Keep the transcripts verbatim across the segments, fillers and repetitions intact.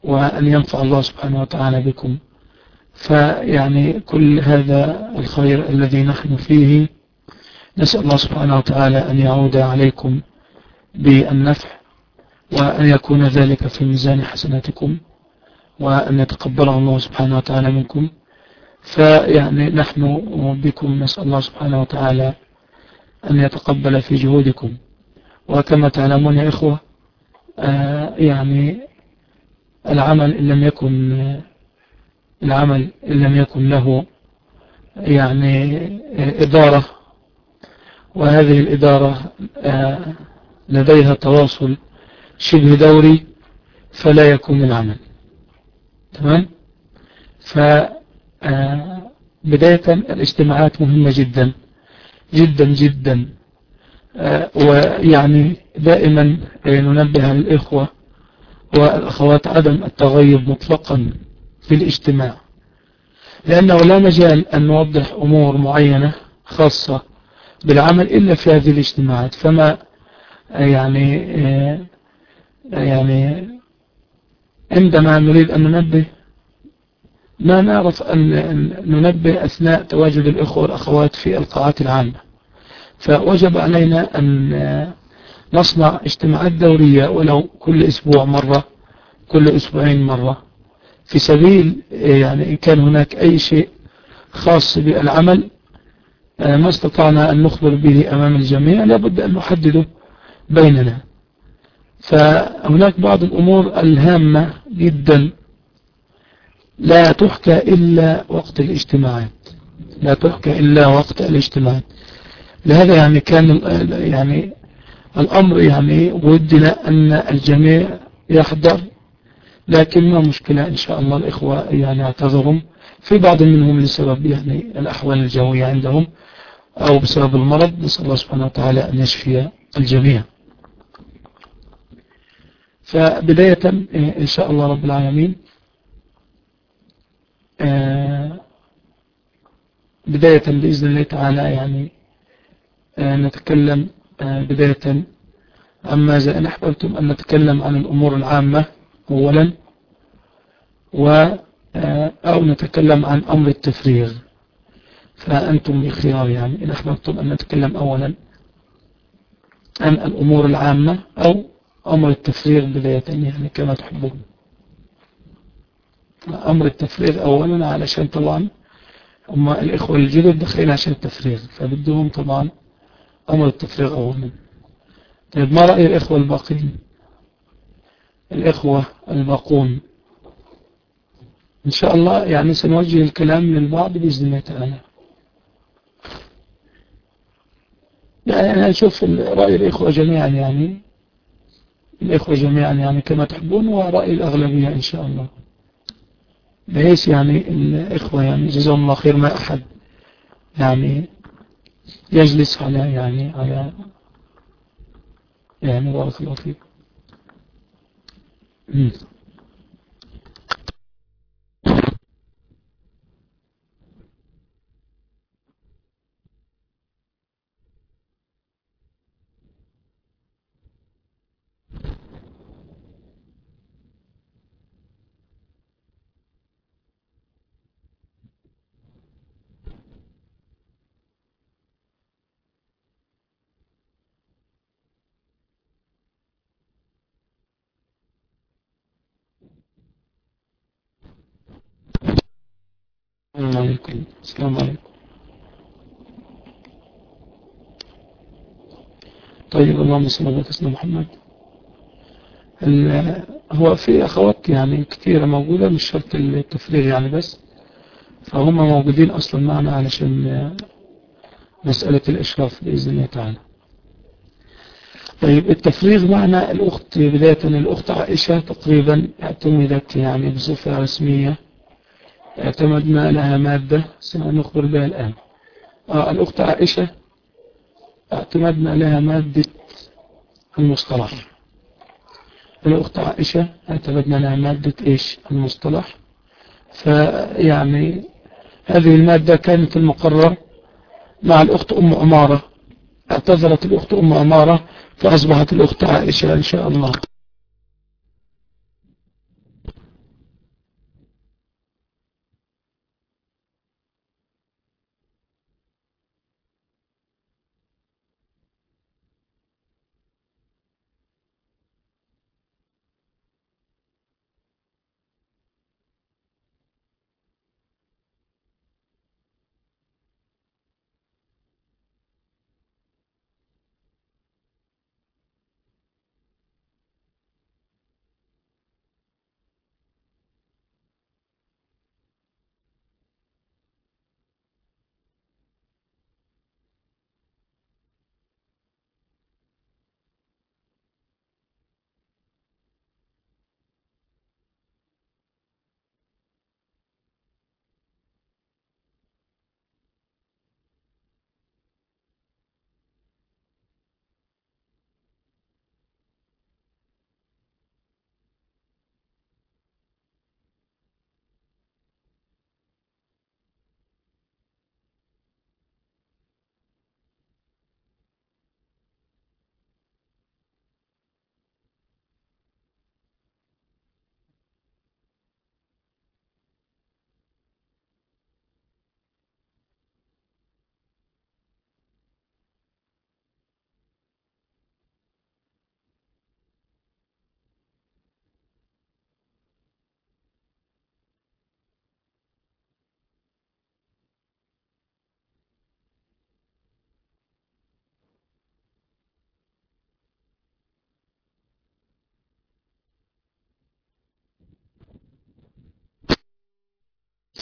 وأن ينفع الله سبحانه وتعالى بكم. فيعني كل هذا الخير الذي نحن فيه نسأل الله سبحانه وتعالى أن يعود عليكم بالنفع، وأن يكون ذلك في ميزان حسناتكم، وأن يتقبله الله سبحانه وتعالى منكم. فيعني نحن بكم نسأل الله سبحانه وتعالى أن يتقبل في جهودكم. وكما تعلمون يا إخوة، آه يعني العمل إن لم يكن العمل إن لم يكن له يعني إدارة، وهذه الإدارة آه لديها تواصل شبه دوري، فلا يكون العمل تمام. فبداية الاجتماعات مهمة جدا جدا جدا، ويعني دائما ننبه الإخوة والأخوات عدم التغيب مطلقا في الاجتماع، لأنه لا مجال أن نوضح أمور معينة خاصة بالعمل إلا في هذه الاجتماعات. فما يعني يعني عندما نريد أن ننبه ما نعرف أن ننبه أثناء تواجد الإخوة والأخوات في القاعات العامة، فوجب علينا أن نصنع اجتماعات دورية ولو كل أسبوع مرة، كل أسبوعين مرة، في سبيل يعني إن كان هناك أي شيء خاص بالعمل ما استطعنا أن نخبر به أمام الجميع لابد أن نحدده بيننا. فهناك بعض الأمور الهامة جدا لا تحكى إلا وقت الاجتماعات، لا تحكى إلا وقت الاجتماعات. لهذا يعني كان يعني الأمر يعني ودنا أن الجميع يحضر، لكن ما مشكلة إن شاء الله الإخوة يعني اعتذرهم في بعض منهم لسبب يعني الأحوال الجوية عندهم أو بسبب المرض، نسأل الله سبحانه وتعالى أن يشفي الجميع. فبداية إن شاء الله رب العالمين بداية بإذن الله تعالى يعني نتكلم بداية أما إذا أن أحببتم أن نتكلم عن الأمور العامة أولا، و أو نتكلم عن أمر التفريغ، فأنتم بخيار. يعني إن أحببتم أن نتكلم أولا عن الأمور العامة أو أمر التفريغ بداية، يعني كما تحبون. أمر التفريغ أولا علشان طبعا هم الإخوة الجدد دخلين عشان التفريغ، فبدهم طبعا أمر التفريغ أولا. طيب ما رأي الإخوة الباقين، الإخوة الباقون؟ إن شاء الله يعني سنوجه الكلام للبعض بإذن الله تعالى. يعني نشوف رأي الإخوة جميعا، يعني الإخوة جميعا يعني كما تحبون، ورأي الأغلبية إن شاء الله، بحيث يعني الإخوة يعني جزاهم الله خير ما أحد يعني يجلس على يعني على يعني بارك الله فيك. السلام عليكم. السلام عليكم. طيب اللهم صل على سيدنا محمد. هو في أخوات يعني كثيرة موجودة، مش شرط التفريغ يعني بس، فهم موجودين أصلا معنا علشان مسألة الإشراف بإذن الله تعالى. طيب التفريغ معنا الأخت بداية، الأخت عائشة تقريبا اعتمدت يعني بصفة رسمية، اعتمدنا لها مادة سنخبر بها الآن. آه الأخت عائشة اعتمدنا لها مادة المصطلح. الأخت عائشة اعتمدنا لها مادة إيش؟ المصطلح. فيعني هذه المادة كانت المقرر مع الأخت أم عمارة، اعتذرت الأخت أم عمارة فأصبحت الأخت عائشة إن شاء الله.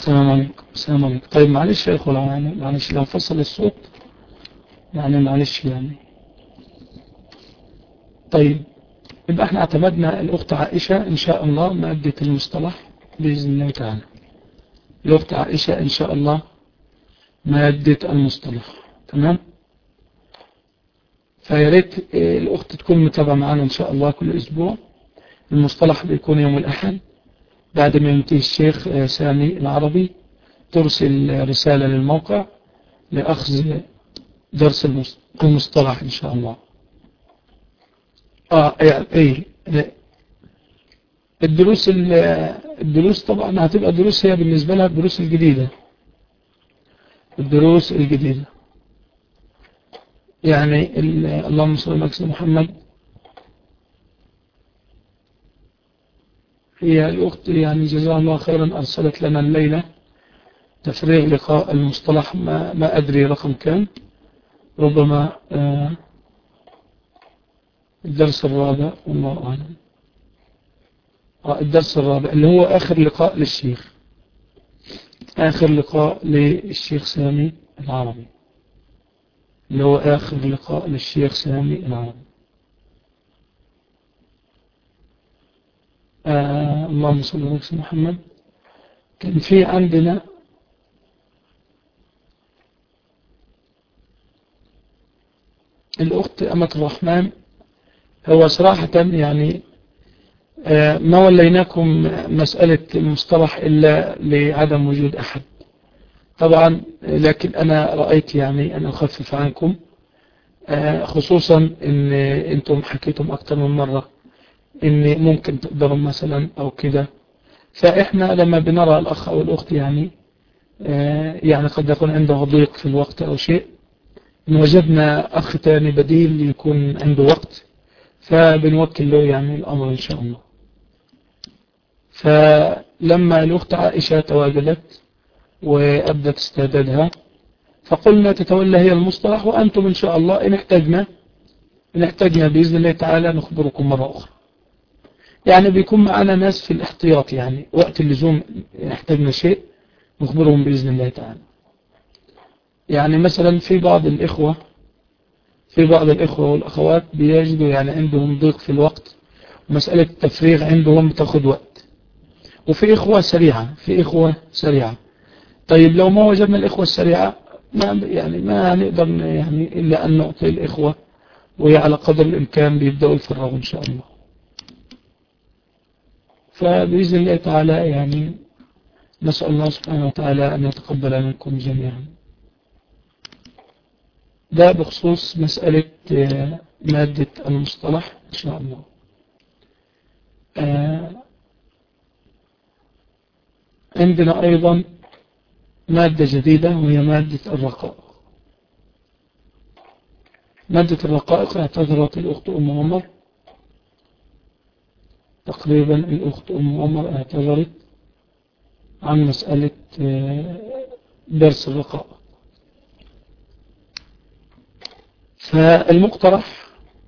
السلام عليكم. السلام عليكم. طيب معلش يا إخوة، يعني معلش لو فصل الصوت، يعني معلش يعني. طيب يبقى احنا اعتمدنا الأخت عائشة إن شاء الله مادة المصطلح بإذن الله تعالى. الأخت عائشة إن شاء الله مادة المصطلح. تمام. فياريت الأخت تكون متابعة معنا إن شاء الله كل أسبوع. المصطلح بيكون يوم الأحد بعد ما ينتهي الشيخ سامي العربي، ترسل رسالة للموقع لأخذ درس المصطلح إن شاء الله. آه يعني إيه الدروس الدروس طبعا هتبقى دروس هي بالنسبة لها الدروس الجديدة. الدروس الجديدة يعني اللهم صل على سيدنا محمد. هي الأخت يعني جزاها الله خيرا أرسلت لنا الليلة تفريغ لقاء المصطلح، ما, ما أدري رقم كام، ربما آه الدرس الرابع والله أعلم. آه الدرس الرابع اللي هو آخر لقاء للشيخ، آخر لقاء للشيخ سامي العربي، اللي هو آخر لقاء للشيخ سامي العربي. آه اللهم صل على سيدنا محمد. كان في عندنا الأخت أمة الرحمن. هو صراحة يعني آه ما وليناكم مسألة المصطلح إلا لعدم وجود أحد طبعا، لكن أنا رأيت يعني أن أخفف عنكم، آه خصوصا أن أنتم حكيتم أكثر من مرة أن ممكن تقدروا مثلا أو كده. فإحنا لما بنرى الأخ أو الأخت يعني آه يعني قد يكون عنده ضيق في الوقت أو شيء، إن وجدنا أخ تاني بديل يكون عنده وقت فبنوكل له يعني الأمر إن شاء الله. فلما الأخت عائشة تواجدت وأبدت استعدادها فقلنا تتولى هي المصطلح، وأنتم إن شاء الله إن احتاجنا إن احتاجنا بإذن الله تعالى نخبركم مرة أخرى. يعني بيكون معنا ناس في الاحتياط، يعني وقت اللزوم احتاجنا شيء نخبرهم بإذن الله تعالى. يعني مثلا في بعض الإخوة في بعض الإخوة والأخوات بيجدوا يعني عندهم ضيق في الوقت، ومسألة التفريغ عندهم تأخذ وقت، وفي إخوة سريعة في إخوة سريعة. طيب لو ما وجدنا الإخوة السريعة ما يعني ما نقدر يعني إلا أن نعطي الإخوة، وهي على قدر الإمكان بيبدأوا الفراغ إن شاء الله. فبإذن الله تعالى يعني نسأل الله سبحانه وتعالى أن يتقبل منكم جميعا. ده بخصوص مسألة مادة المصطلح إن شاء الله. عندنا أيضا مادة جديدة وهي مادة الرقائق. مادة الرقائق اعتذرت الأخت أم عمر، تقريبا الأخت أم عمر اعتذرت عن مسألة درس الرقائق. فالمقترح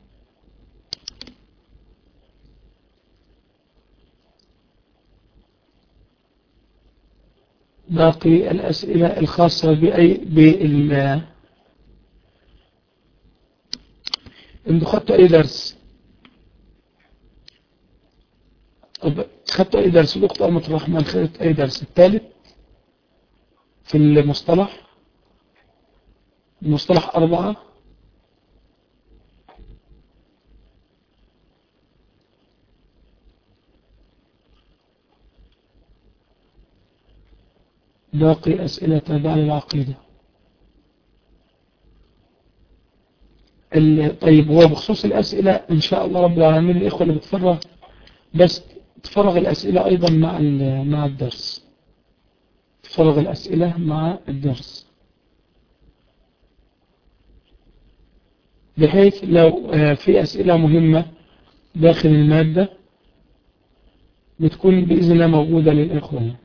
باقي الأسئلة الخاصة بأي بال إن خدتوا أي درس خدتوا أي درس الأخت أمة الرحمن خدت أي درس الثالث في المصطلح المصطلح أربعة. باقي أسئلة تابعة للعقيدة. طيب هو بخصوص الأسئلة إن شاء الله رب العالمين الإخوة اللي بتفرغ بس تفرغ الأسئلة أيضا مع مع الدرس تفرغ الأسئلة مع الدرس، بحيث لو في أسئلة مهمة داخل المادة بتكون بإذن الله موجودة للإخوة.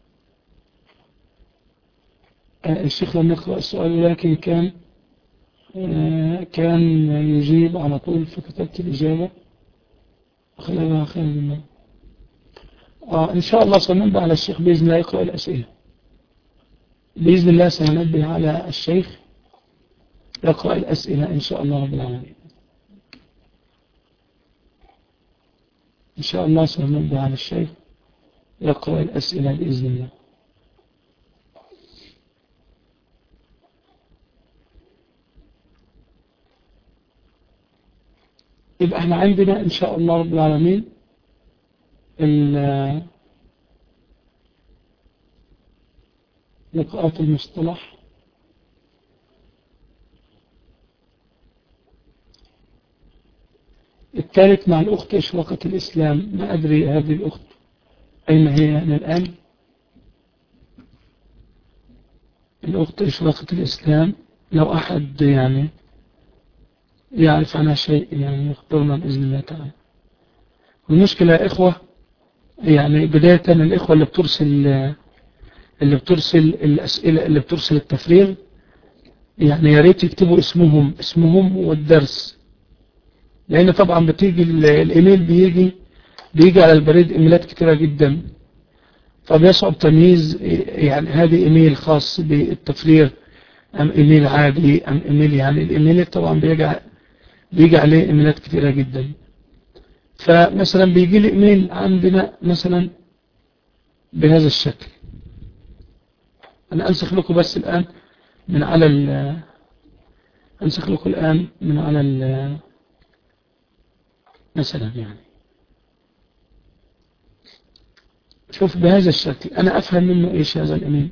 الشيخ لم يقرأ السؤال ولكن كان كان يجيب على طول فكتبت الإجابة خلالها خير منه. آه إن شاء الله سننبه على الشيخ بإذن الله يقرأ الأسئلة. بإذن الله سننبه على الشيخ يقرأ الأسئلة إن شاء الله رب العالمين. إن شاء الله سننبه على الشيخ يقرأ الأسئلة بإذن الله. يبقى احنا عندنا إن شاء الله رب العالمين لقاءات المصطلح الثالث مع الأخت إشراقة الإسلام. ما أدري هذه الأخت أين هي يعني الآن. الأخت إشراقة الإسلام لو أحد يعني يعرف عنها شيء يعني يخبرنا بإذن الله تعالى. المشكلة يا إخوة يعني بداية الإخوة اللي بترسل اللي بترسل الأسئلة اللي بترسل التفريغ يعني يا ريت يكتبوا اسمهم اسمهم والدرس، لأن طبعا بتيجي الإيميل بيجي بيجي على البريد إيميلات كتيرة جدا، فبيصعب تمييز يعني هذه إيميل خاص بالتفريغ أم إيميل عادي أم إيميل يعني الإيميل طبعا بيجي بيجي عليه إيميلات كتيرة جدا. فمثلا بيجي لي إيميل عندنا مثلا بهذا الشكل. أنا أنسخ لكم بس الآن من على ال أنسخ لكم الآن من على ال مثلا يعني شوف بهذا الشكل أنا أفهم منه إيش هذا الإيميل.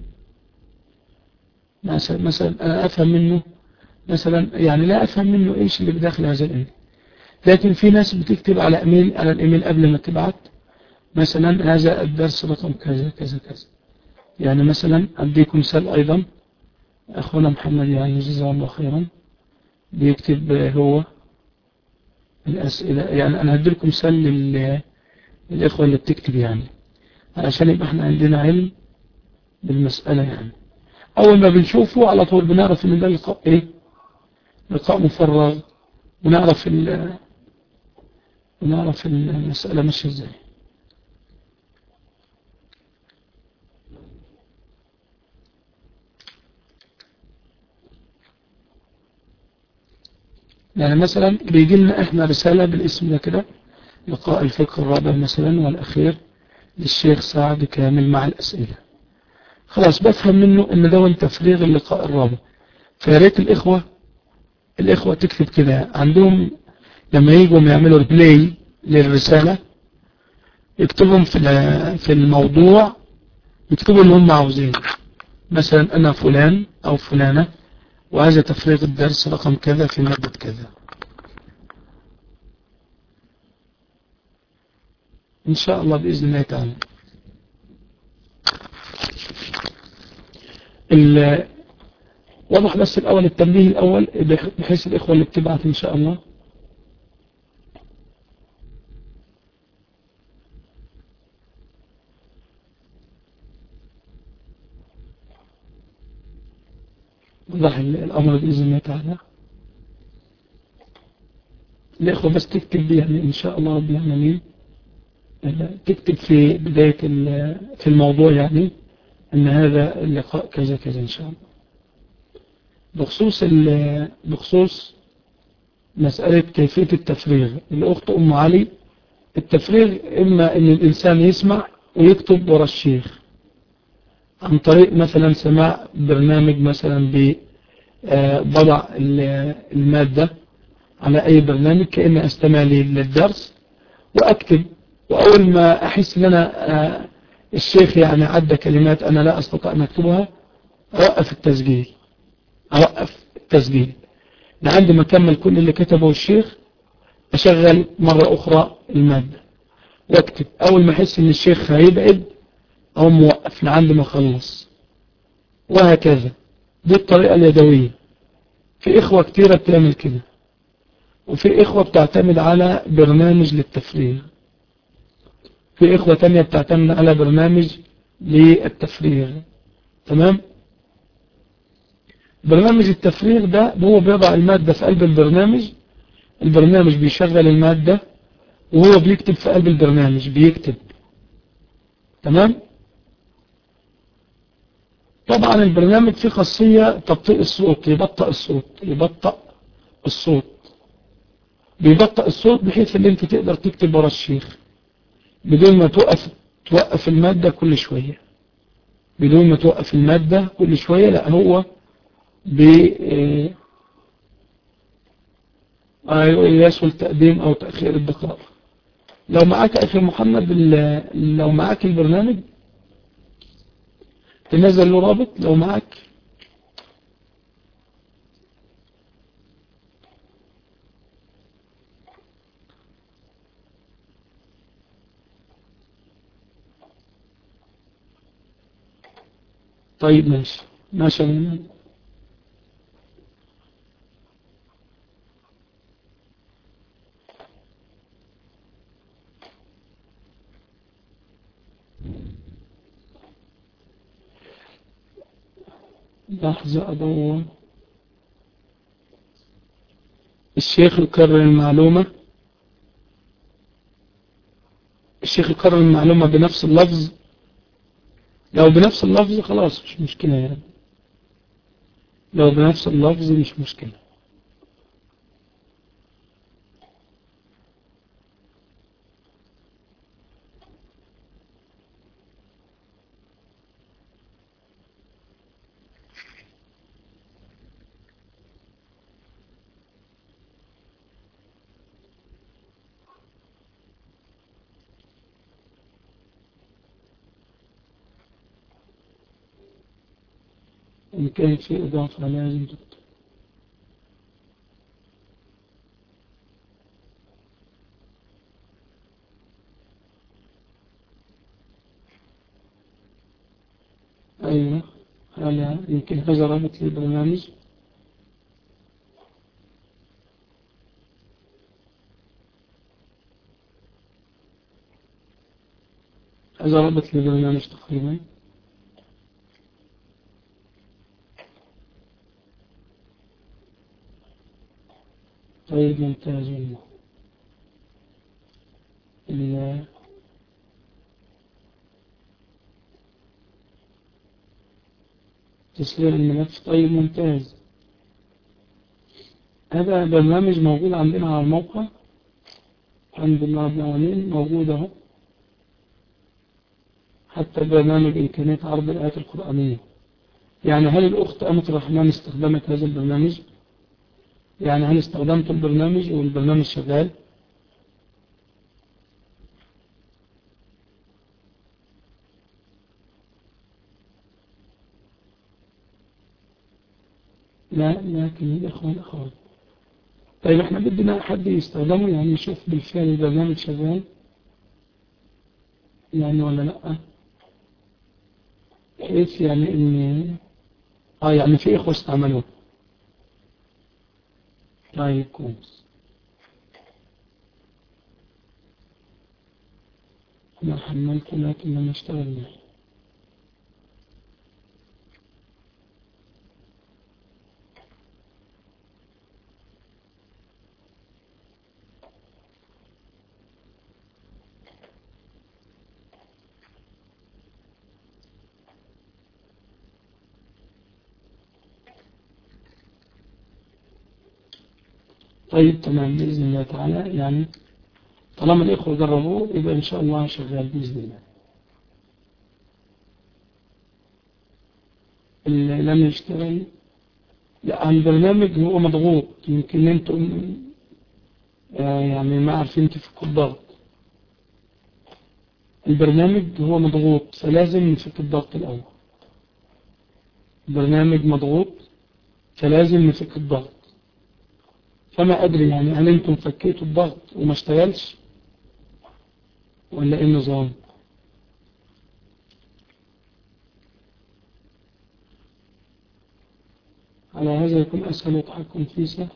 مثلا مثلا أنا أفهم منه مثلا يعني لا أفهم منه إيش اللي بداخل هذا الإيميل، لكن في ناس بتكتب على إيميل على الإيميل قبل ما تبعت مثلا هذا الدرس رقم كذا كذا كذا. يعني مثلا أديكم مثال أيضا أخونا محمد يعني جزاه الله خيرا بيكتب هو الأسئلة. يعني أنا هديلكم مثال للإخوة اللي بتكتب يعني علشان يبقى احنا عندنا علم بالمسألة. يعني أول ما بنشوفه على طول بنعرف إن ده لقاء إيه لقاء مفرغ، ونعرف ال ونعرف المسألة ماشية إزاي. يعني مثلا بيجي لنا احنا رسالة بالاسم ده كده لقاء الفقه الرابع مثلا والأخير للشيخ سعد كامل مع الأسئلة. خلاص بفهم منه ان ده تفريغ اللقاء الرابع. فياريت الإخوة الإخوة تكتب كده عندهم لما يجوا يعملوا ريبلاي للرسالة يكتبهم في في الموضوع يكتبوا اللي هم عاوزين. مثلا أنا فلان أو فلانة وهذا تفريغ الدرس رقم كذا في مادة كذا. إن شاء الله بإذن الله تعالى. واضح بس الأول التنبيه الأول بحيث الإخوة اللي بتبعت إن شاء الله. وضح الأمر بإذن الله تعالى. الإخوة بس تكتب يعني إن شاء الله رب العالمين تكتب في بداية في الموضوع يعني أن هذا اللقاء كذا كذا إن شاء الله. بخصوص بخصوص مسألة كيفية التفريغ الأخت أم علي، التفريغ إما أن الإنسان يسمع ويكتب ورا الشيخ عن طريق مثلا سماع برنامج مثلا بضع المادة على أي برنامج كأني أستمع للدرس وأكتب، وأول ما أحس أن أنا الشيخ يعني عدى كلمات أنا لا أستطيع أن أكتبها أوقف التسجيل أوقف التسجيل لعند ما أكمل كل اللي كتبه الشيخ أشغل مرة أخرى المادة وأكتب. أول ما أحس أن الشيخ هيبعد أو موقف لعند ما أخلص، وهكذا. دي الطريقة اليدوية. في إخوة كتيرة بتعمل كده، وفي إخوة بتعتمد على برنامج للتفريغ، في إخوة تانية بتعتمد على برنامج للتفريغ. تمام؟ برنامج التفريغ ده هو بيضع المادة في قلب البرنامج، البرنامج بيشغل المادة وهو بيكتب في قلب البرنامج بيكتب. تمام. طبعا البرنامج فيه خاصية تبطيء الصوت، يبطئ الصوت يبطئ الصوت بيبطئ الصوت بحيث ان انت تقدر تكتب ورا الشيخ بدون ما توقف توقف المادة كل شوية، بدون ما توقف المادة كل شوية. لا هو بيسهل تقديم او تأخير الدقائق. لو معاك اخي محمد لو معاك البرنامج تنزل له رابط لو معاك. طيب ماشي ماشي. لحظة أدور. الشيخ يكرر المعلومة الشيخ يكرر المعلومة بنفس اللفظ. لو بنفس اللفظ خلاص مش مشكلة يعني، لو بنفس اللفظ مش مشكلة. إن كان في إضافة لازم تكتب. أيوة هلا يمكن هذا رابط للبرنامج. هذا رابط للبرنامج تقريبا. طيب ممتاز والله. تسليم الملف. طيب ممتاز. هذا برنامج موجود عندنا على الموقع الحمد لله رب العالمين، موجود اهو. حتى برنامج إمكانية عرض الآيات القرآنية. يعني هل الأخت أمة الرحمن استخدمت هذا البرنامج؟ يعني هل استخدمت البرنامج والبرنامج شغال؟ لا لكن الإخوة الأخوات. طيب احنا بدنا حد يستخدمه يعني يشوف بالفعل البرنامج شغال يعني ولا لا، بحيث يعني ان اه يعني في إخوة استعملوه. طيب كويس. أنا حملته لكن لم يشتغل معي. طيب تمام بإذن الله تعالى. يعني طالما الإخوة جربوه يبقى إن شاء الله شغال بإذن الله. اللي لم يشتغل لا البرنامج هو مضغوط، يمكن انتم آه يعني ما عارفين تفكوا الضغط. البرنامج هو مضغوط فلازم نفك الضغط الأول. البرنامج مضغوط فلازم نفك الضغط. فما أدري يعني هل انتم فكيتوا الضغط وما اشتغلش ولا ايه النظام؟ على هذا يكون أسهل التحكم فيه سهل.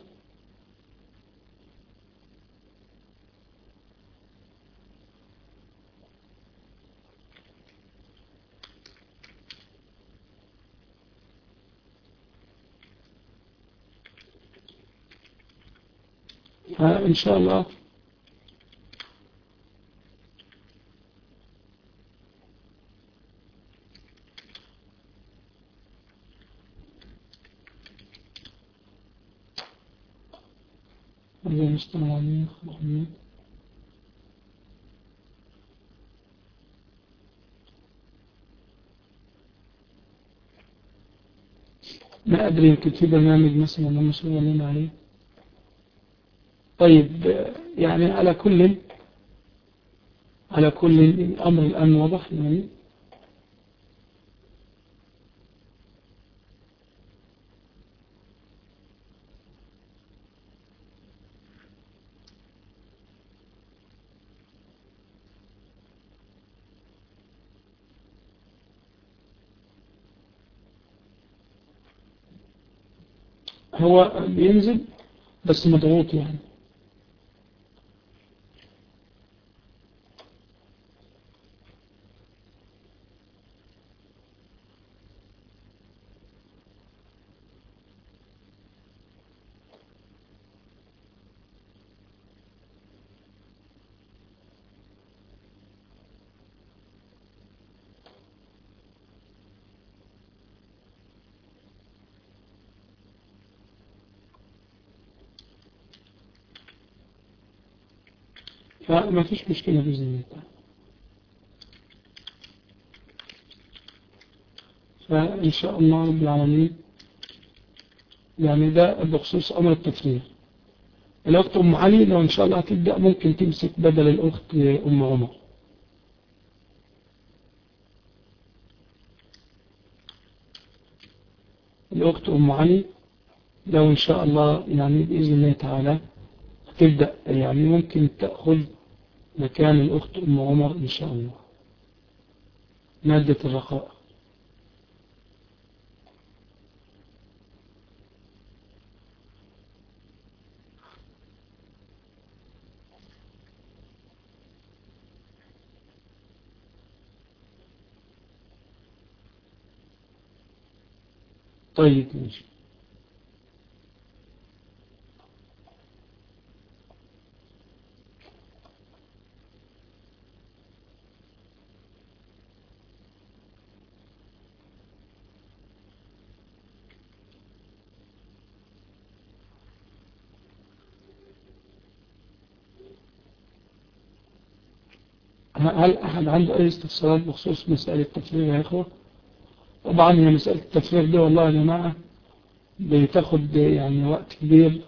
فإن شاء الله الله يستمع عليك. ما أدري، يمكن في برنامج مثلا هم شغالين عليه. طيب يعني على كل على كل الأمر الآن واضح يعني. هو بينزل بس مضغوط يعني. فما فيش مشكلة بإذن الله تعالى. فإن شاء الله رب العالمين يعني ده بخصوص أمر التفريغ. الأخت أم علي لو إن شاء الله هتبدأ ممكن تمسك بدل الأخت أم عمر. الأخت أم علي لو إن شاء الله يعني بإذن الله تعالى هتبدأ يعني ممكن تأخذ مكان الأخت أم عمر إن شاء الله مادة الرخاء. طيب ماشي. هل أحد عنده أي استفسارات بخصوص مسألة التفريغ يا إخوة؟ طبعا هي مسألة التفريغ دي والله يا جماعة بتاخد يعني وقت كبير،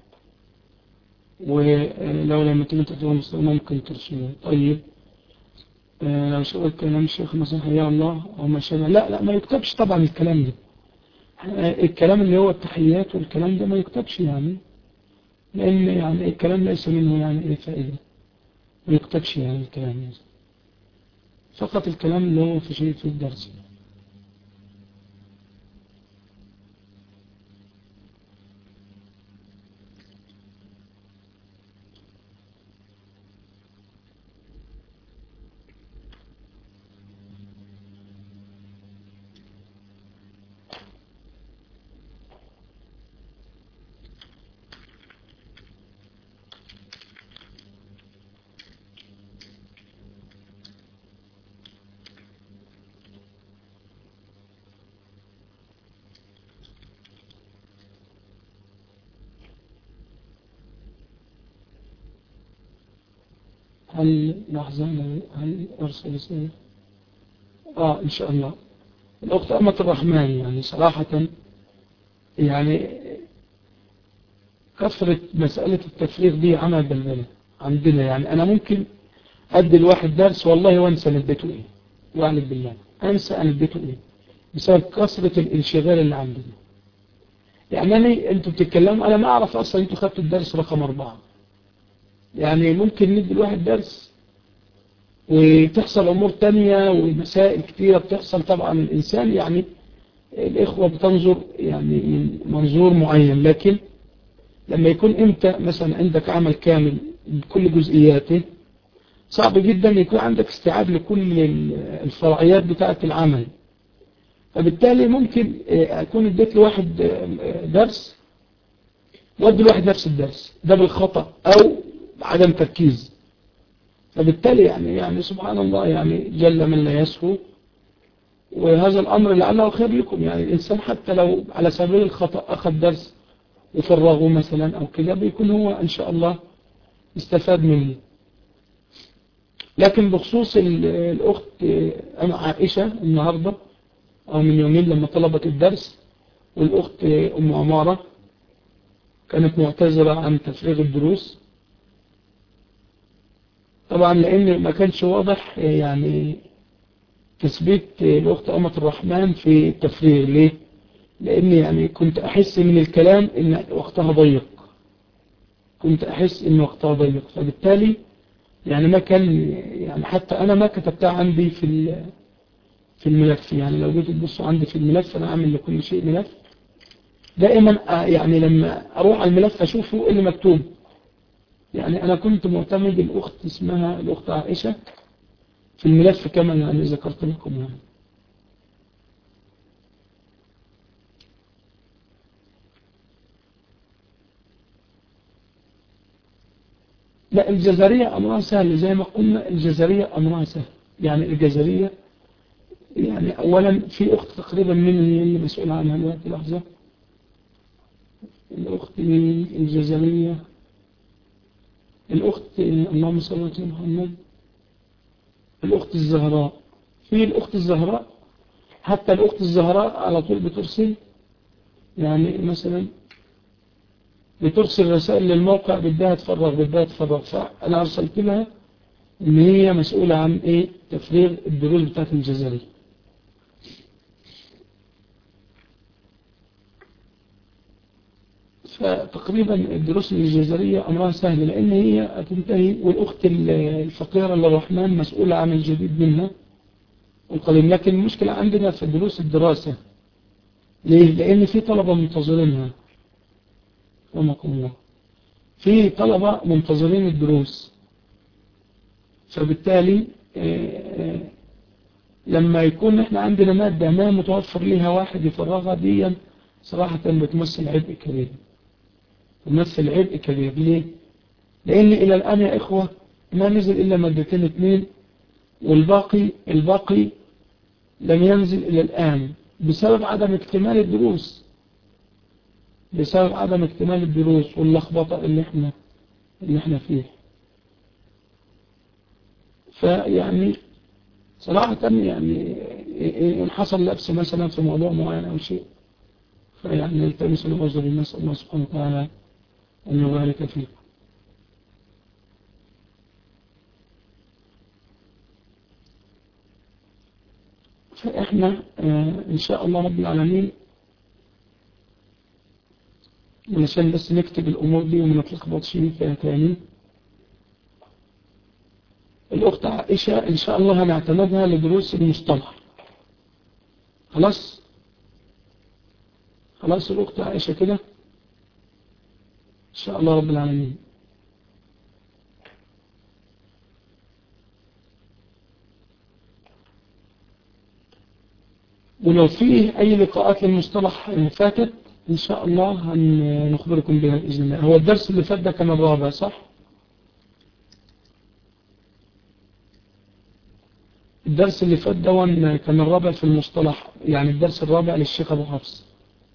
ولو لما تيجي تدوم ممكن ترسمه. طيب لو سألت كلام الشيخ مثلا حياه الله أو ما شابه، لا لا ما يكتبش طبعا الكلام ده. الكلام اللي هو التحيات والكلام ده ما يكتبش يعني، لأن يعني الكلام ليس منه يعني إيه فائدة، ما يكتبش يعني الكلام ده، فقط الكلام اللي هو في شيء في الدرس. هل لحظة هل أرسل رسالة؟ آه إن شاء الله. الأخت أمة الرحمن يعني صراحة يعني كثرة مسألة التفريغ دي عمل بلبلة عندنا. يعني أنا ممكن أدي الواحد درس والله وأنسى نديته إيه، وأعلم بالله أنسى نديته إيه بسبب كثرة الانشغال اللي عندنا. يعني أنا أنتوا بتتكلموا أنا ما أعرف أصلا أنتوا خدتوا الدرس رقم أربعة. يعني ممكن ندي الواحد درس وتحصل أمور تانية ومسائل كتيرة بتحصل. طبعا الإنسان يعني الإخوة بتنظر يعني من منظور معين، لكن لما يكون أنت مثلا عندك عمل كامل بكل جزئياته صعب جدا يكون عندك استيعاب لكل الفرعيات بتاعة العمل. فبالتالي ممكن أكون اديت لواحد درس ودي الواحد نفس الدرس ده بالخطأ أو عدم تركيز. فبالتالي يعني يعني سبحان الله يعني جل من لا يسهو. وهذا الأمر لعله خير لكم، يعني الإنسان حتى لو على سبيل الخطأ أخذ درس وفرغه مثلا أو كذا بيكون هو إن شاء الله استفاد منه. لكن بخصوص الأخت أنا عائشة النهاردة أو من يومين لما طلبت الدرس، والأخت أم عمارة كانت معتذرة عن تفريغ الدروس طبعا، لأن ما كانش واضح يعني تثبيت الأخت أمة الرحمن في التفريغ. ليه؟ لأن يعني كنت أحس من الكلام إن وقتها ضيق، كنت أحس إن وقتها ضيق، فبالتالي يعني ما كان يعني حتى أنا ما كتبتها عندي في في الملف. يعني لو جيت تبصوا عندي في الملف أنا عامل لكل شيء ملف دائما، يعني لما أروح على الملف أشوفه اللي مكتوب. يعني أنا كنت معتمد الأخت اسمها الأخت عائشة في الملف كما يعني ذكرت لكم يعني. لا الجزرية أمرها سهل زي ما قلنا، الجزرية أمرها سهل. يعني الجزرية يعني أولا في أخت تقريبا من اللي مسؤول عنها دلوقتي لحظة، الأخت الجزرية الأخت اللهم صل على محمد الأخت الزهراء. في الأخت الزهراء حتى الأخت الزهراء على طول بترسل، يعني مثلا بترسل رسائل للموقع بدها تفرغ بدها تفرغ. فأنا أرسلت لها إن هي مسؤولة عن إيه تفريغ الدروس بتاعت الجزرية. فتقريبا الدروس الجزرية أمرها سهل لأن هي هتنتهي، والأخت الفقيرة للرحمن مسؤولة عن الجديد منها والقليل. لكن المشكلة عندنا في دروس الدراسة. ليه؟ لأن في طلبة منتظرينها رحمكم الله، في طلبة منتظرين الدروس. فبالتالي لما يكون احنا عندنا مادة ما متوفر لها واحد يفرغها دي صراحة بتمثل عبء كبير، تمثل عبء كبير. ليه؟ لأن إلى الآن يا إخوة ما نزل إلا مادتين اثنين، والباقي الباقي لم ينزل إلى الآن بسبب عدم اكتمال الدروس، بسبب عدم اكتمال الدروس واللخبطة اللي احنا اللي احنا فيه. فيعني صراحة يعني إن حصل لبس مثلا في موضوع معين أو شيء فيعني نلتمس العذر، نسأل الله سبحانه وتعالى أن يبارك فيكم. فإحنا إن شاء الله رب العالمين علشان بس نكتب الأمور دي وما نتلخبطش فيها تاني. الأخت عائشة إن شاء الله هنعتمدها لدروس المصطلح. خلاص خلاص الأخت عائشة كده إن شاء الله رب العالمين. ولو فيه أي لقاءات للمصطلح فاتت إن شاء الله هنخبركم بها بإذن الله. هو الدرس اللي فات ده كان الرابع صح؟ الدرس اللي فات ده كان الرابع في المصطلح، يعني الدرس الرابع للشيخ أبو حفص.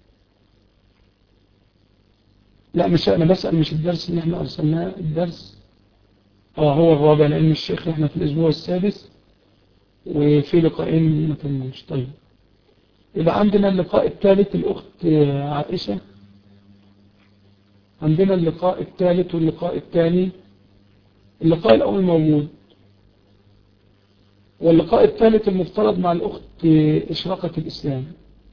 لا مش أنا بسأل، مش الدرس اللي احنا أرسلناه، الدرس اه هو الرابع لأن الشيخ احنا في الأسبوع السادس وفي لقاءين ما تموش. طيب يبقى عندنا اللقاء الثالث الأخت عائشة، عندنا اللقاء الثالث واللقاء الثاني. اللقاء الأول موجود، واللقاء الثالث المفترض مع الأخت إشراقة الإسلام.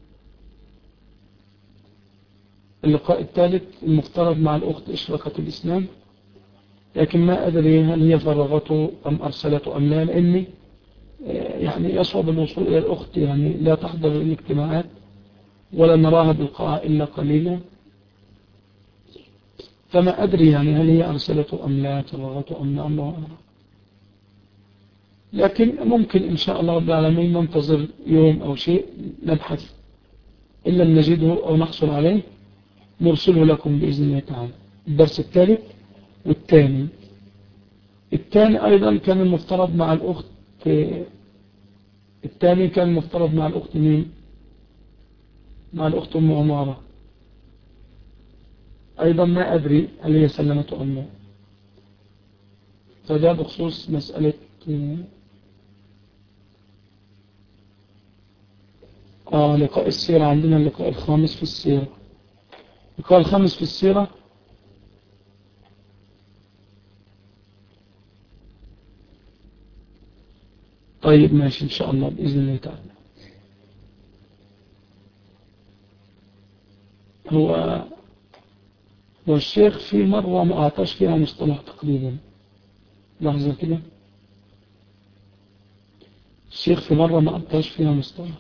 اللقاء الثالث المفترض مع الأخت إشراقة الإسلام، لكن ما أدري هل هي فرغته أم أرسلته أم لا، لأني يعني يصعب الوصول إلى الأخت، يعني لا تحضر الاجتماعات ولا نراها بالقاء إلا قليلا. فما أدري يعني هل هي أرسلته أم لا، فرغته أم لا، الله أعلم. لكن ممكن إن شاء الله رب العالمين ننتظر يوم أو شيء نبحث إن لم نجده أو نحصل عليه نرسله لكم بإذن الله تعالى. الدرس الثالث والثاني. الثاني أيضا كان المفترض مع الأخت الثاني كان المفترض مع الأخت مين؟ مع الأخت أم عمارة أيضا، ما أدري هل هي سلمته أم لا. فده بخصوص مسألة آه لقاء السيرة. عندنا اللقاء الخامس في السيرة. اللقاء الخامس في السيرة طيب ماشي إن شاء الله بإذن الله تعالى. هو هو الشيخ في مرة ما أعطاش فيها مصطلح تقريبا. لحظة كده، الشيخ في مرة ما أعطاش فيها مصطلح.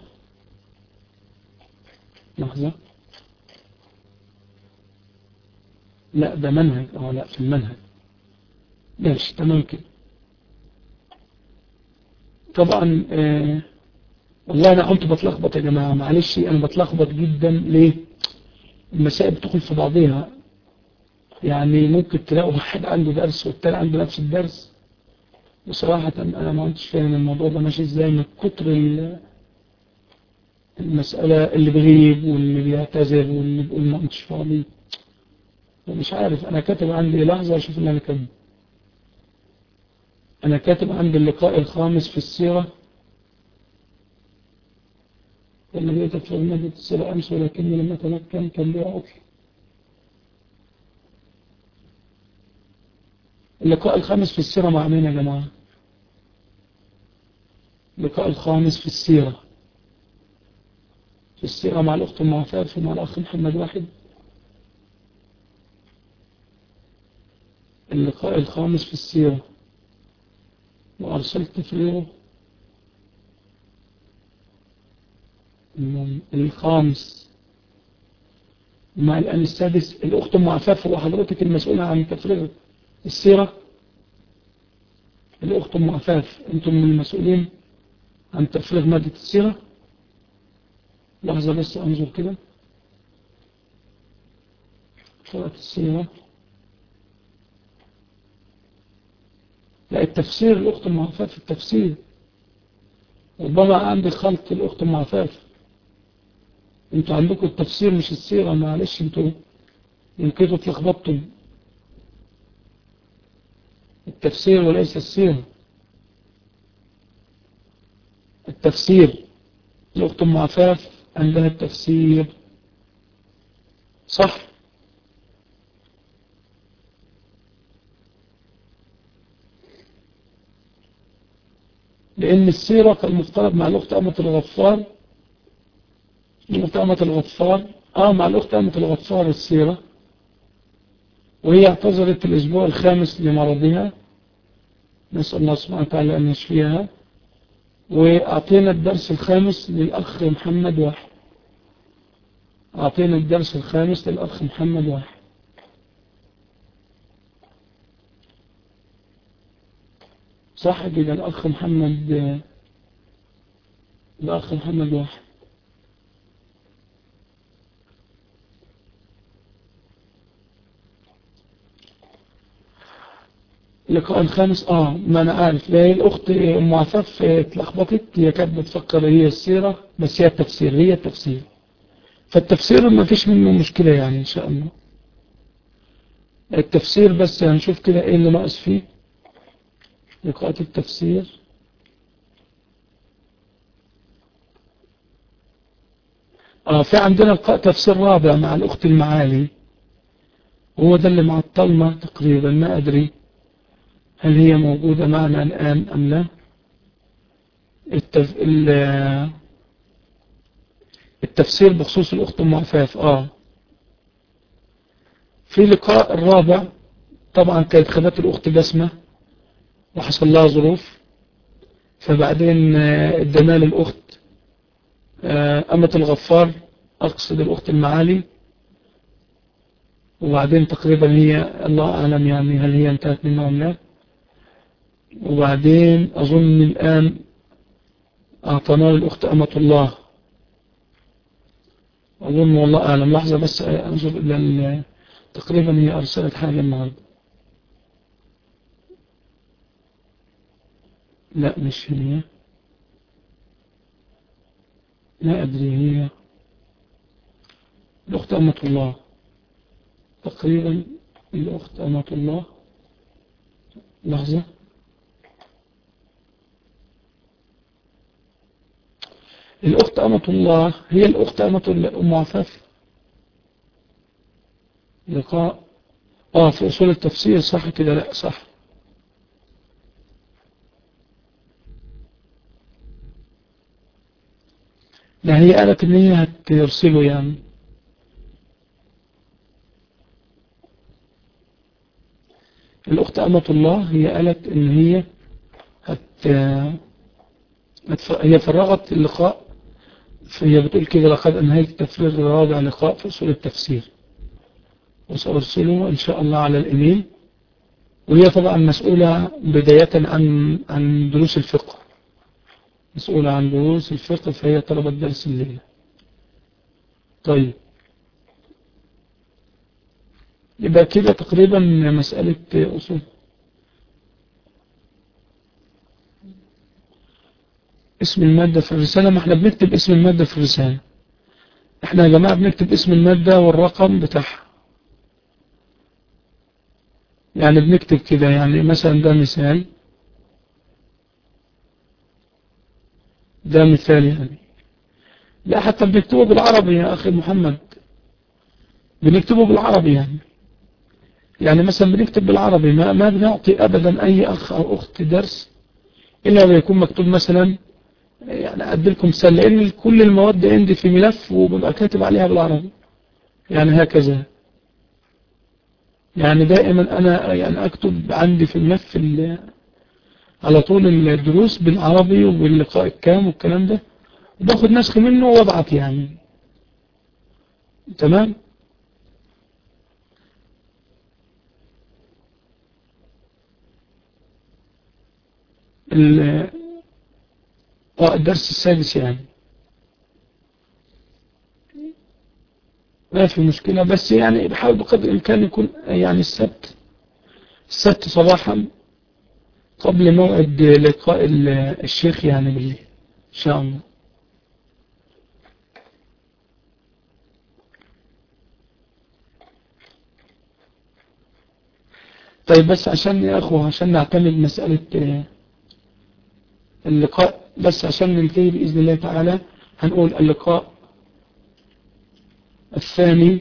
لحظة، لا ده منهج. اه لا في المنهج. ماشي تمام كده. طبعا آه والله أنا كنت بتلخبط يا جماعة، معلش أنا بتلخبط جدا. ليه؟ المسائل بتدخل في بعضيها. يعني ممكن تلاقوا واحد عنده درس والتاني عنده نفس الدرس. بصراحة أنا ما كنتش فاهم الموضوع ده ماشي إزاي من كتر المسألة، اللي بغيب واللي بيعتذر واللي بيقول ما كنتش فاضي. مش عارف. أنا كاتب عندي لحظة أشوف اللي أنا كاتب. أنا كاتب عندي اللقاء الخامس في السيرة الذي يتفق مادة السيرة أمس، ولكني لما تمكن كان لي عطل. اللقاء الخامس في السيرة مع مين يا جماعة؟ اللقاء الخامس في السيرة في السيرة مع الأخت أم عفاف ومع الأخ محمد واحد. اللقاء الخامس في السيرة وأرسلت تفريغه الخامس مع الآن السادس. الأخت أم عفاف وحضرتك المسؤولة عن تفريغ السيرة. الأخت أم عفاف أنتم من المسؤولين عن تفريغ مادة السيرة. لحظة بس أنظر كده. قراءة السيرة، لا التفسير الأخت أم عفاف. التفسير ربما عندي خلط. الأخت أم عفاف انتوا عندكم التفسير مش السيرة. معلش انتوا يمكنوا تلخبطتم. التفسير وليس السيرة. التفسير الأخت أم عفاف عندها التفسير صح. لأن السيرة كان مفترض مع الأخت أمة الغفار. الأخت أمة الغفار آه مع الأخت أمة الغفار السيرة، وهي اعتذرت الأسبوع الخامس لمرضها، نسأل الله سبحانه وتعالى أن يشفيها. وأعطينا الدرس الخامس للأخ محمد واحد. أعطينا الدرس الخامس للأخ محمد واحد. صح كده. الأخ محمد الأخ محمد واحد. اللقاء الخامس اه ما انا عارف. لا الاخت ام عفاف اتلخبطت. هي كانت بتفكر هي السيرة بس هي التفسير. هي التفسير. فالتفسير ما فيش منه مشكلة يعني ان شاء الله. التفسير بس هنشوف كده ايه اللي ناقص فيه. لقاءات التفسير اه في عندنا لقاء تفسير رابع مع الاخت المعالي. هو ده اللي معطلنا تقريبا. ما ادري هل هي موجودة معنا الآن أم لا. التف... التفسير بخصوص الأخت أم عفاف آه في لقاء الرابع طبعا كانت خدت الأخت بسمة وحصل لها ظروف، فبعدين ادينا للأخت أمة الغفار، أقصد الأخت المعالي. وبعدين تقريبا هي الله أعلم يعني هل هي انتهت منها أم لا. وبعدين أظن الآن أعطانا للأخت أمة الله. أظن والله أعلم. لحظة بس أنظر إلى تقريبا هي أرسلت حاجة النهاردة. لا مش هي، لا أدري. هي الأخت أمة الله تقريبا. الأخت أمة الله. لحظة. الأخت أمة الله هي الأخت أمة أم عفاف. لقاء آه في أصول التفسير، صح كده؟ لا صح. لا هي قالت إن هي هترسله يعني. الأخت أمة الله هي قالت إن هي هت... هت... هي فرغت اللقاء. هي بتقول كده: لقد أنهيت التفريغ رابع لقاء في أصول التفسير وسأرسله إن شاء الله على الإيميل. وهي طبعا مسؤولة بداية عن عن دروس الفقه، مسؤولة عن دروس الفقه، فهي طلبت درس الليلة. طيب يبقى كده تقريبا مسألة أصول. اسم المادة في الرسالة، ما احنا بنكتب اسم المادة في الرسالة. احنا يا جماعة بنكتب اسم المادة والرقم بتاعها. يعني بنكتب كده، يعني مثلا ده مثال، ده مثال يعني. لا حتى بنكتبه بالعربي يا أخي محمد، بنكتبه بالعربي يعني. يعني مثلا بنكتب بالعربي، ما, ما بنعطي أبدا أي أخ أو أخت درس إلا ويكون مكتوب مثلا. يعني أدي لكم مثال، لأن كل المواد عندي في ملف وببقى كاتب عليها بالعربي يعني هكذا. يعني دائما أنا يعني أكتب عندي في الملف على طول الدروس بالعربي وباللقاء الكام والكلام ده، وباخد نسخ منه وابعت يعني. تمام. الدرس السادس يعني ما في مشكلة، بس يعني بحاول بقدر الإمكان يكون يعني السبت السبت صباحا قبل موعد لقاء الشيخ يعني بالليل إن شاء الله. طيب بس عشان يا أخوة، عشان نعتمد مسألة اللقاء، بس عشان ننتهي بإذن الله تعالى، هنقول اللقاء الثاني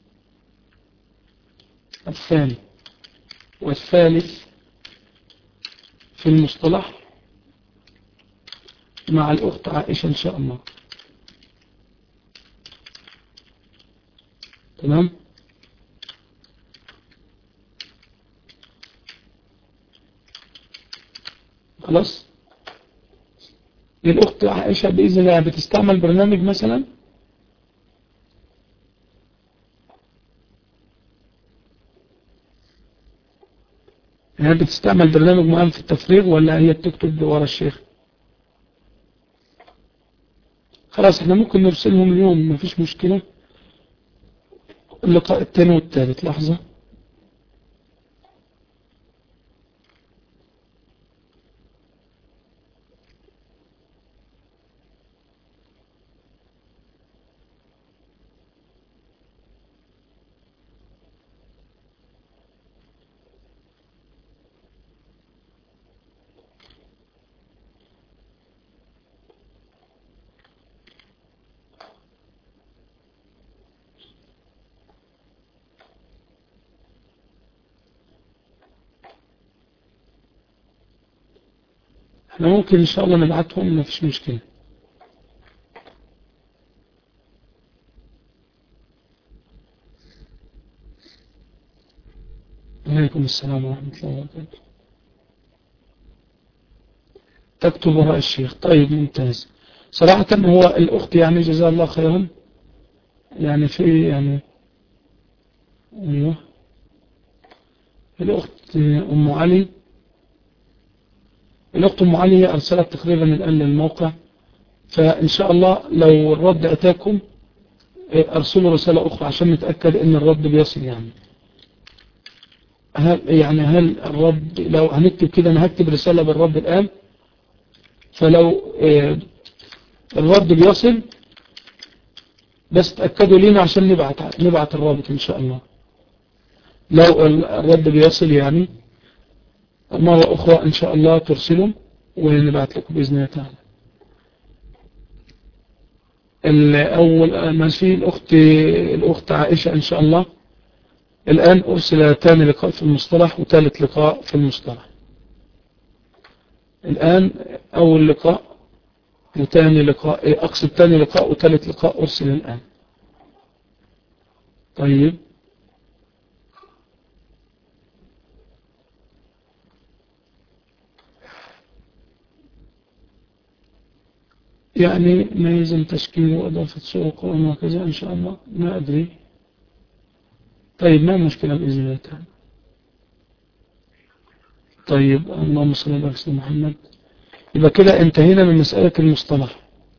الثاني والثالث في المصطلح مع الأخت عائشة إن شاء الله. تمام. خلاص. الأخت عائشة بإذن الله بتستعمل برنامج مثلا، هي بتستعمل برنامج معين في التفريغ ولا هي بتكتب ورا الشيخ؟ خلاص احنا ممكن نرسلهم اليوم، مفيش مشكلة. اللقاء الثاني والثالث. لحظة. احنا ممكن ان شاء الله نبعتهم، مفيش مشكلة. وعليكم السلام ورحمة الله وبركاته. تكتب وراء الشيخ. طيب ممتاز. صراحة هو الأخت يعني جزاه الله خيرا، يعني في يعني ايوه الأخت أم علي الأخت أم علي أرسلت تقريبا الآن للموقع، فإن شاء الله لو الرد أتاكم ارسلوا رسالة اخرى عشان نتأكد ان الرد بيصل. يعني هل يعني هل الرد، لو هنكتب كده انا هكتب رسالة بالرد الان، فلو الرد بيصل بس تأكدوا لينا عشان نبعت نبعت الرابط ان شاء الله. لو الرد بيصل يعني مرة اخرى ان شاء الله ترسلوا ونبعت لكم بإذن الله تعالى. الأول ماشي الأخت الأخت عائشة إن شاء الله. الآن أرسل ثاني لقاء في المصطلح وثالث لقاء في المصطلح. الآن أول لقاء وثاني لقاء، أقصد ثاني لقاء وثالث لقاء أرسل الآن. طيب يعني ما يلزم تشكيل وإضافة سوق وكذا إن شاء الله، ما أدري. طيب ما المشكلة بإذن الله تعالى. طيب اللهم صل على سيدنا محمد. يبقى كده انتهينا من مسألة المصطلح،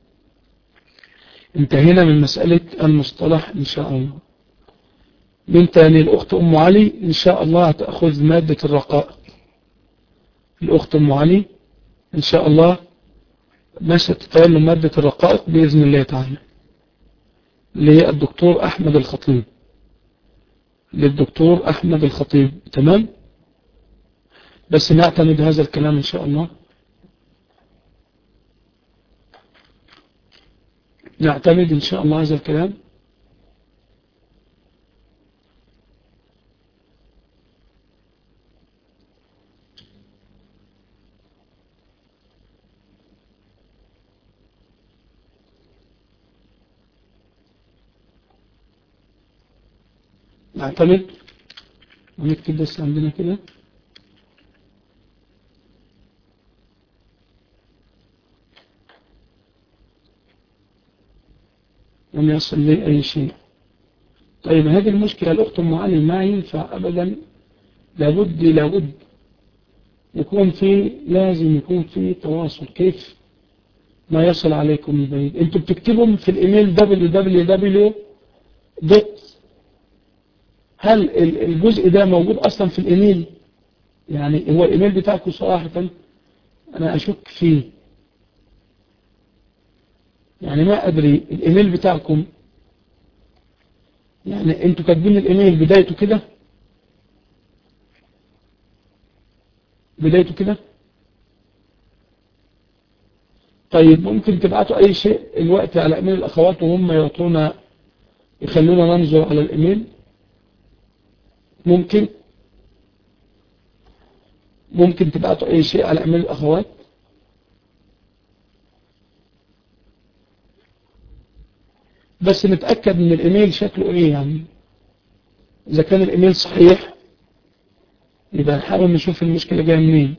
انتهينا من مسألة المصطلح إن شاء الله. من تاني الأخت أم علي إن شاء الله هتأخذ مادة الرقائق. الأخت أم علي إن شاء الله ماشية تتعلم مادة الرقائق بإذن الله تعالى للدكتور أحمد الخطيب، للدكتور أحمد الخطيب. تمام، بس نعتمد هذا الكلام إن شاء الله، نعتمد إن شاء الله هذا الكلام. نعتمد ونكتب بس عندنا كده. لم يصل لي أي شيء. طيب هذه المشكلة الأخت أم علي ما ينفع أبدا، لابد لابد يكون في، لازم يكون في تواصل. كيف ما يصل عليكم من بعيد؟ انتوا بتكتبهم في الإيميل دبليو دبليو دبليو دوت، هل الجزء ده موجود أصلا في الإيميل؟ يعني هو الإيميل بتاعكم صراحة أنا أشك فيه، يعني ما أدري الإيميل بتاعكم، يعني أنتوا كاتبين الإيميل بدايته كده، بدايته كده. طيب ممكن تبعتوا أي شيء الوقت على إيميل الأخوات وهم يعطونا، يخلونا ننظر على الإيميل. ممكن ممكن تبعتوا أي شيء على إيميل الأخوات. بس نتأكد من الإيميل شكله إيه، يعني إذا كان الإيميل صحيح يبقى نحاول نشوف المشكلة جاية منين.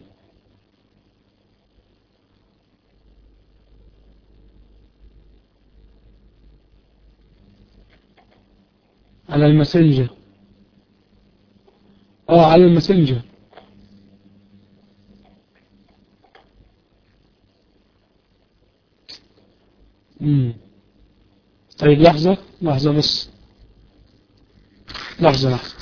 على الماسنجر، اه على الماسنجر. امم طيب لحظة لحظة بس، لحظة لحظة.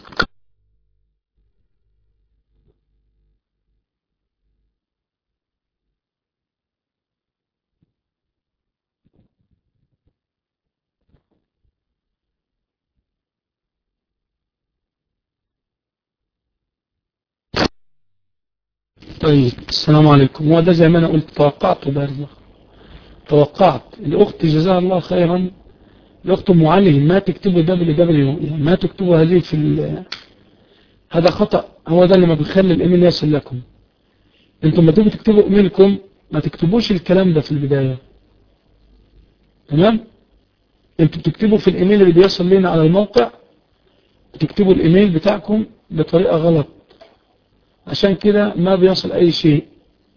طيب السلام عليكم. هو ده زي ما أنا قلت، توقعته برضه، توقعت. الأخت جزاها الله خيرا، الأخت أم علي ما تكتبوا دبليو دبليو، يعني ما تكتبوا هذه في ال... هذا خطأ، هو ده اللي ما بيخلي الإيميل يصل لكم. انتم ما تيجوا تكتبوا إيميلكم ما تكتبوش الكلام ده في البداية. تمام، انتم بتكتبوا في الإيميل اللي بيصل لنا على الموقع، بتكتبوا الإيميل بتاعكم بطريقة غلط، عشان كده ما بيصل أي شيء.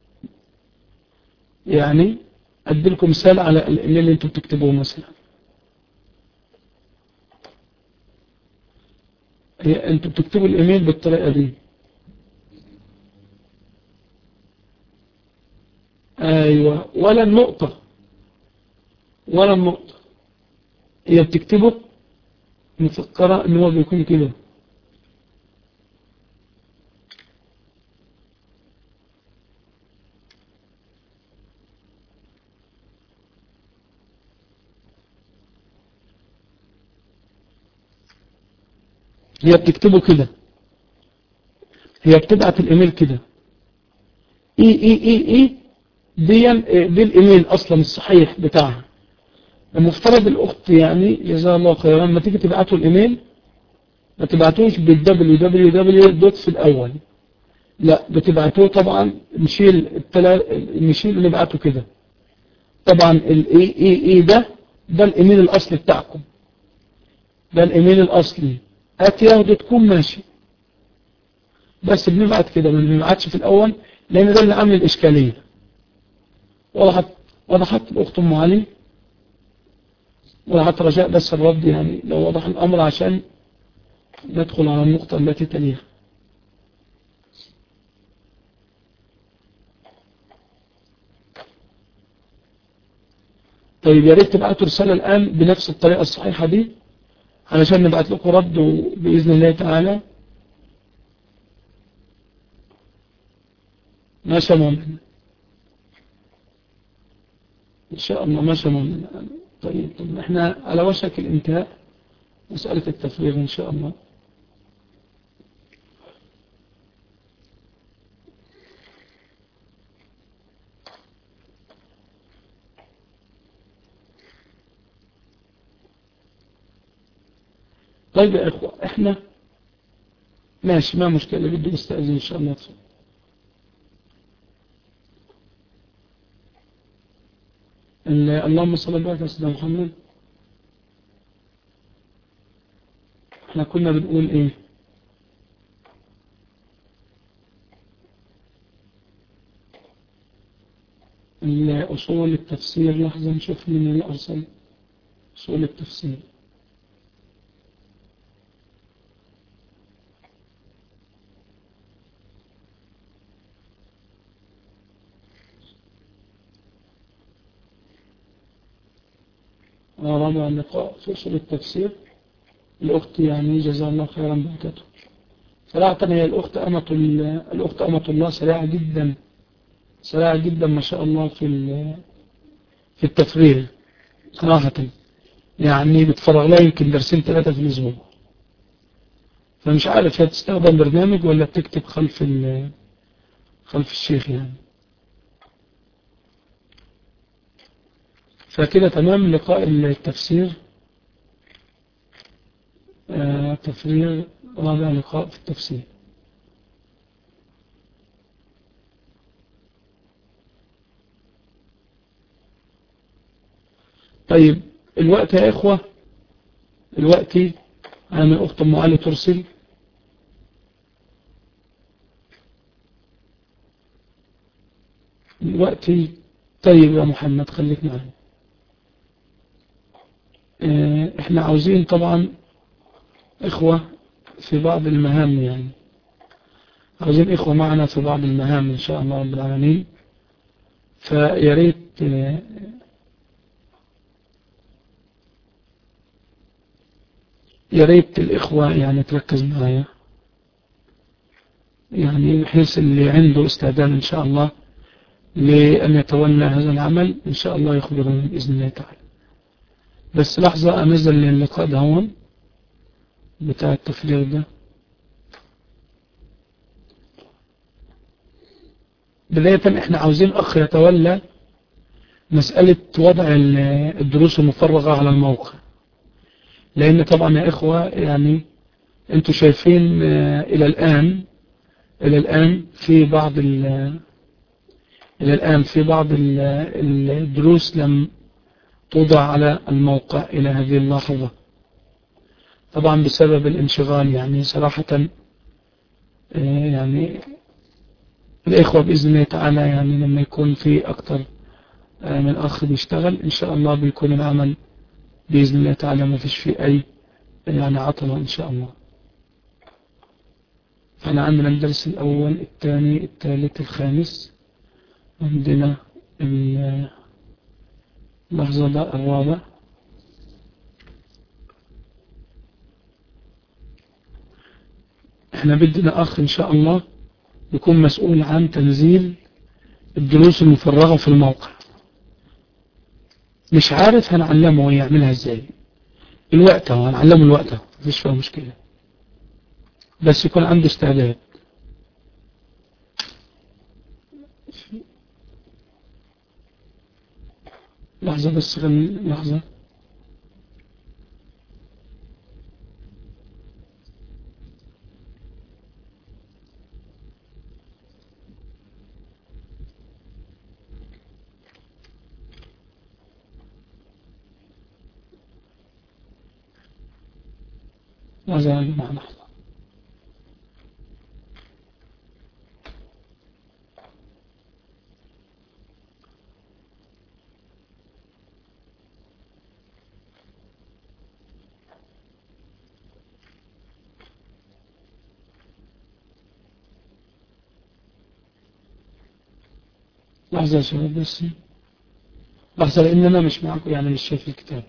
يعني أديلكم مثال على الإيميل اللي انتم بتكتبوه مثلا. هي انتوا بتكتبوا الايميل بالطريقة دي، ايوه، ولا النقطة ولا النقطة. هي بتكتبه مفكرة ان هو بيكون كده. هي بتكتبه كده، هي بتبعت الايميل كده اي اي اي اي دي دي الايميل اصلا الصحيح بتاعها. المفترض الاخت يعني جزاها الله خيرا لما تيجي تبعته الايميل ما تبعتوش بالدبليو دبليو دبليو دوت في الاول، لا بتبعتوه طبعا نشيل التلا... نشيل اللي بعته كده. طبعا الاي اي اي ده ده الايميل الاصلي بتاعكم، ده الايميل الاصلي ات ياهو دوت كوم ماشي، بس بنبعت كده ما بنبعتش في الاول لان ده اللي عامل الاشكاليه. وضحت وضحت الاخت ام علي، وضحت رجاء بس الرد يعني لو وضح الامر عشان ندخل على النقطه التي تليها. طيب يا ريت تبعتوا رساله الان بنفس الطريقه الصحيحه دي علشان نبعت لكم رد باذن الله تعالى. ماشي يا مؤمن ان شاء الله، ماشي يا مؤمن. طيب طب احنا على وشك الانتهاء مسألة التفريغ ان شاء الله. طيب يا اخوة احنا ماشي ما مشكلة، بدي استأذن ان شاء الله. اللهم صل وبارك على سيدنا محمد. احنا كنا بنقول ايه؟ اصول التفسير. لحظة نشوف من اللي ارسل اصول التفسير. رابع اللقاء في اصول التفسير. الاخت يعني جزاها الله خيرا بعتته. صراحة هي الاخت امة الاخت امة الله سريعة جدا، سريعة جدا ما شاء الله في في التفريغ صراحة. يعني بتفرغ لها يمكن درسين ثلاثة في الأسبوع. فمش عارف هي تستخدم برنامج ولا بتكتب خلف خلف الشيخ يعني. فكده تمام لقاء التفسير. آه تفريغ رابع لقاء في التفسير. طيب الوقت يا إخوة، الوقت أنا من أخت أم علي ترسل. الوقت طيب يا محمد خليك معنا. اه احنا عاوزين طبعا إخوة في بعض المهام، يعني عاوزين إخوة معنا في بعض المهام إن شاء الله رب العالمين. فياريت اه يا ريت الإخوة يعني تركز معايا، يعني بحيث اللي عنده استعداد إن شاء الله لأن يتولى هذا العمل إن شاء الله يخبرنا بإذن الله تعالى. بس لحظة أنزل للقاء ده هون بتاع التفريغ ده. بداية إحنا عاوزين أخ يتولى مسألة وضع الدروس المفرغة على الموقع، لأن طبعا يا إخوة يعني أنتوا شايفين إلى الآن إلى الآن في بعض إلى الآن في بعض الدروس لم توضع على الموقع إلى هذه اللحظة، طبعا بسبب الانشغال. يعني صراحة يعني الإخوة بإذن الله تعالى يعني لما يكون في أكتر من أخ بيشتغل إن شاء الله بيكون العمل بإذن الله تعالى ما فيش فيه أي يعني عطلة إن شاء الله. فأنا عندنا الدرس الأول الثاني الثالث الخامس، عندنا اللحظة ده الرابع. احنا بدنا أخ إن شاء الله يكون مسؤول عن تنزيل الدروس المفرغة في الموقع. مش عارف هنعلمه يعملها ازاي. الوقت هو هنعلمه الوقت هو مفيش فيها مشكلة، بس يكون عنده استعداد. لحظة بس غن... لحظة. لحظة يا جماعة لحظة. لحظة يا شباب بس. لحظة لأن أنا مش معكم يعني مش شايف الكتاب.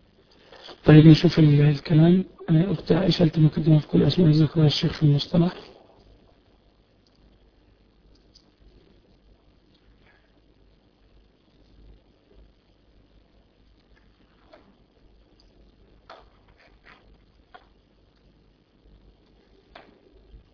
طيب نشوف الكلام. أنا أختي عائشة المقدمة في كل أسماء ذكرها الشيخ في المصطلح.